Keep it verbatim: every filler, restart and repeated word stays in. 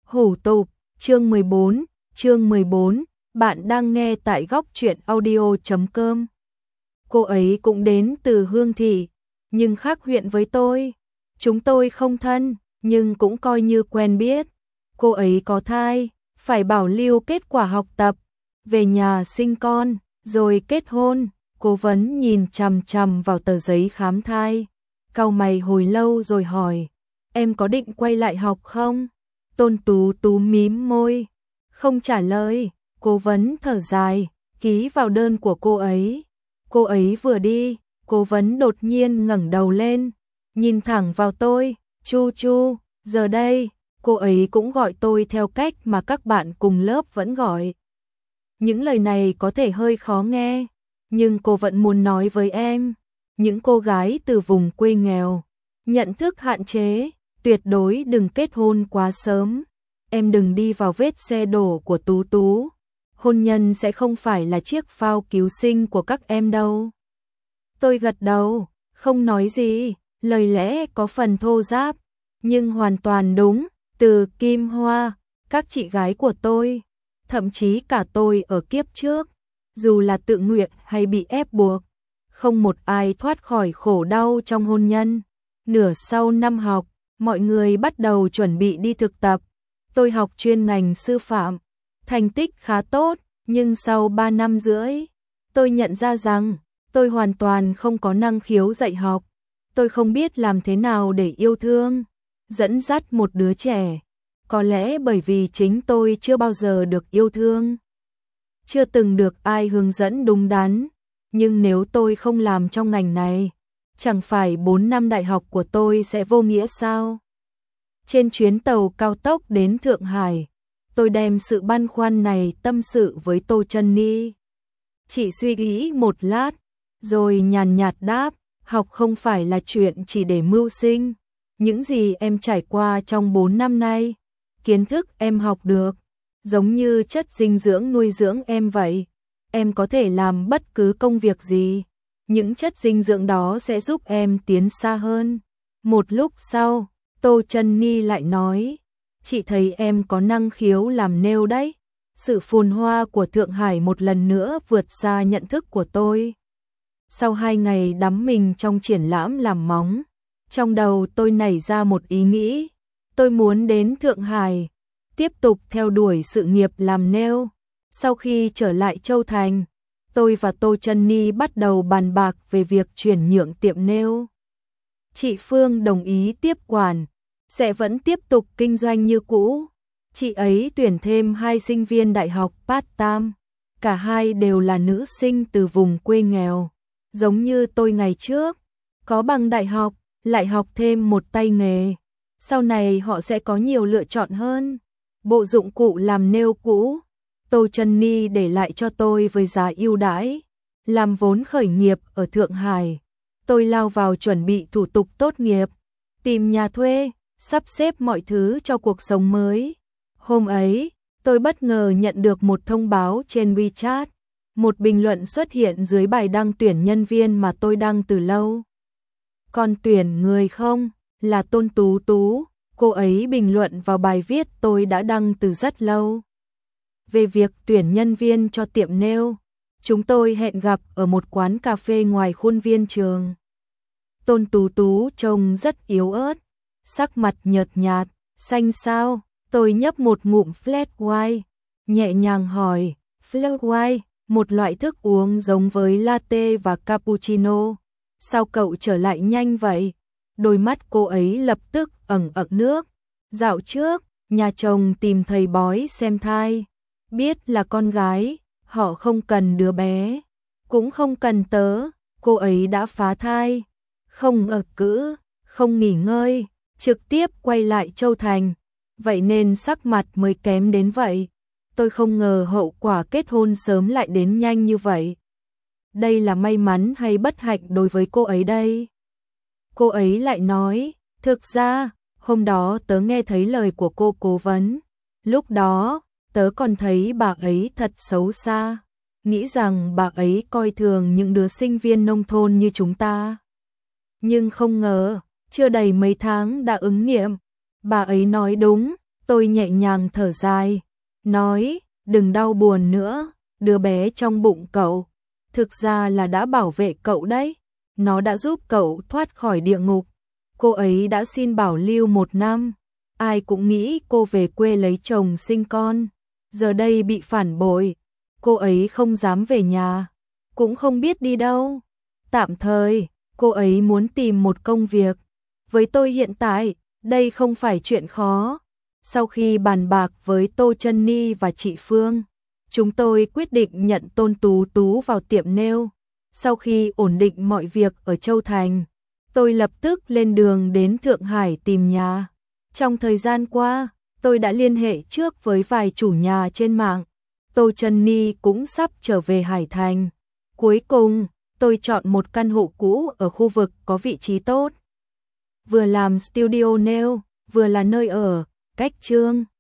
Hủ tục, chương mười bốn, chương mười bốn, bạn đang nghe tại góc truyện audio chấm com. Cô ấy cũng đến từ Hương Thị, nhưng khác huyện với tôi. Chúng tôi không thân, nhưng cũng coi như quen biết. Cô ấy có thai, phải bảo lưu kết quả học tập, về nhà sinh con, rồi kết hôn. Cố vấn nhìn chằm chằm vào tờ giấy khám thai, cau mày hồi lâu rồi hỏi, em có định quay lại học không? Tôn Tú Tú mím môi, không trả lời. Cố vấn thở dài, ký vào đơn của cô ấy. Cô ấy vừa đi, cố vấn đột nhiên ngẩng đầu lên, nhìn thẳng vào tôi, Chu Chu, giờ đây, cô ấy cũng gọi tôi theo cách mà các bạn cùng lớp vẫn gọi. Những lời này có thể hơi khó nghe, nhưng cô vẫn muốn nói với em, những cô gái từ vùng quê nghèo, nhận thức hạn chế, tuyệt đối đừng kết hôn quá sớm. Em đừng đi vào vết xe đổ của Tú Tú. Hôn nhân sẽ không phải là chiếc phao cứu sinh của các em đâu. Tôi gật đầu, không nói gì, lời lẽ có phần thô ráp, nhưng hoàn toàn đúng. Từ Kim Hoa, các chị gái của tôi, thậm chí cả tôi ở kiếp trước, dù là tự nguyện hay bị ép buộc, không một ai thoát khỏi khổ đau trong hôn nhân. Nửa sau năm học, mọi người bắt đầu chuẩn bị đi thực tập. Tôi học chuyên ngành sư phạm, thành tích khá tốt, nhưng sau ba năm rưỡi, tôi nhận ra rằng tôi hoàn toàn không có năng khiếu dạy học. Tôi không biết làm thế nào để yêu thương, dẫn dắt một đứa trẻ. Có lẽ bởi vì chính tôi chưa bao giờ được yêu thương, chưa từng được ai hướng dẫn đúng đắn. Nhưng nếu tôi không làm trong ngành này, chẳng phải bốn năm đại học của tôi sẽ vô nghĩa sao? Trên chuyến tàu cao tốc đến Thượng Hải, tôi đem sự băn khoăn này tâm sự với Tô Chân Ni. Chị suy nghĩ một lát, rồi nhàn nhạt đáp, học không phải là chuyện chỉ để mưu sinh. Những gì em trải qua trong bốn năm nay, kiến thức em học được, giống như chất dinh dưỡng nuôi dưỡng em vậy. Em có thể làm bất cứ công việc gì, những chất dinh dưỡng đó sẽ giúp em tiến xa hơn. Một lúc sau, Tô Chân Ni lại nói, chị thấy em có năng khiếu làm nail đấy. Sự phồn hoa của Thượng Hải một lần nữa vượt xa nhận thức của tôi. Sau hai ngày đắm mình trong triển lãm làm móng, trong đầu tôi nảy ra một ý nghĩ, tôi muốn đến Thượng Hải, tiếp tục theo đuổi sự nghiệp làm nail. Sau khi trở lại Châu Thành, tôi và Tô Chân Ni bắt đầu bàn bạc về việc chuyển nhượng tiệm nail. Chị Phương đồng ý tiếp quản, sẽ vẫn tiếp tục kinh doanh như cũ. Chị ấy tuyển thêm hai sinh viên đại học part-time, cả hai đều là nữ sinh từ vùng quê nghèo, giống như tôi ngày trước, có bằng đại học, lại học thêm một tay nghề. Sau này họ sẽ có nhiều lựa chọn hơn. Bộ dụng cụ làm nail cũ, Tô Chân Ni để lại cho tôi với giá ưu đãi. Làm vốn khởi nghiệp ở Thượng Hải, tôi lao vào chuẩn bị thủ tục tốt nghiệp, tìm nhà thuê, sắp xếp mọi thứ cho cuộc sống mới. Hôm ấy, tôi bất ngờ nhận được một thông báo trên WeChat. Một bình luận xuất hiện dưới bài đăng tuyển nhân viên mà tôi đăng từ lâu. Còn tuyển người không? Là Tôn Tú Tú. Cô ấy bình luận vào bài viết tôi đã đăng từ rất lâu. Về việc tuyển nhân viên cho tiệm nail, chúng tôi hẹn gặp ở một quán cà phê ngoài khuôn viên trường. Tôn Tú Tú trông rất yếu ớt, sắc mặt nhợt nhạt, xanh xao. Tôi nhấp một ngụm flat white, nhẹ nhàng hỏi, flat white, một loại thức uống giống với latte và cappuccino. Sao cậu trở lại nhanh vậy? Đôi mắt cô ấy lập tức ẩn ẩn nước. Dạo trước, nhà chồng tìm thầy bói xem thai. Biết là con gái, họ không cần đứa bé, cũng không cần tớ. Cô ấy đã phá thai, không ở cữ, không nghỉ ngơi, trực tiếp quay lại Châu Thành. Vậy nên sắc mặt mới kém đến vậy. Tôi không ngờ hậu quả kết hôn sớm lại đến nhanh như vậy. Đây là may mắn hay bất hạnh đối với cô ấy đây? Cô ấy lại nói, thực ra, hôm đó tớ nghe thấy lời của cô cố vấn. Lúc đó, tớ còn thấy bà ấy thật xấu xa, nghĩ rằng bà ấy coi thường những đứa sinh viên nông thôn như chúng ta. Nhưng không ngờ, chưa đầy mấy tháng đã ứng nghiệm. Bà ấy nói đúng, Tôi nhẹ nhàng thở dài, nói, đừng đau buồn nữa, đứa bé trong bụng cậu, thực ra là đã bảo vệ cậu đấy, nó đã giúp cậu thoát khỏi địa ngục. Cô ấy đã xin bảo lưu một năm, ai cũng nghĩ cô về quê lấy chồng sinh con, giờ đây bị phản bội, cô ấy không dám về nhà, cũng không biết đi đâu. Tạm thời, cô ấy muốn tìm một công việc. Với tôi hiện tại, đây không phải chuyện khó. Sau khi bàn bạc với Tô Chân Ni và chị Phương, chúng tôi quyết định nhận Tôn Tú Tú vào tiệm nail. Sau khi ổn định mọi việc ở Châu Thành, tôi lập tức lên đường đến Thượng Hải tìm nhà. Trong thời gian qua, tôi đã liên hệ trước với vài chủ nhà trên mạng. Tô Chân Ni cũng sắp trở về Hải Thành. Cuối cùng, tôi chọn một căn hộ cũ ở khu vực có vị trí tốt. Vừa làm studio nail, vừa là nơi ở, cách Trương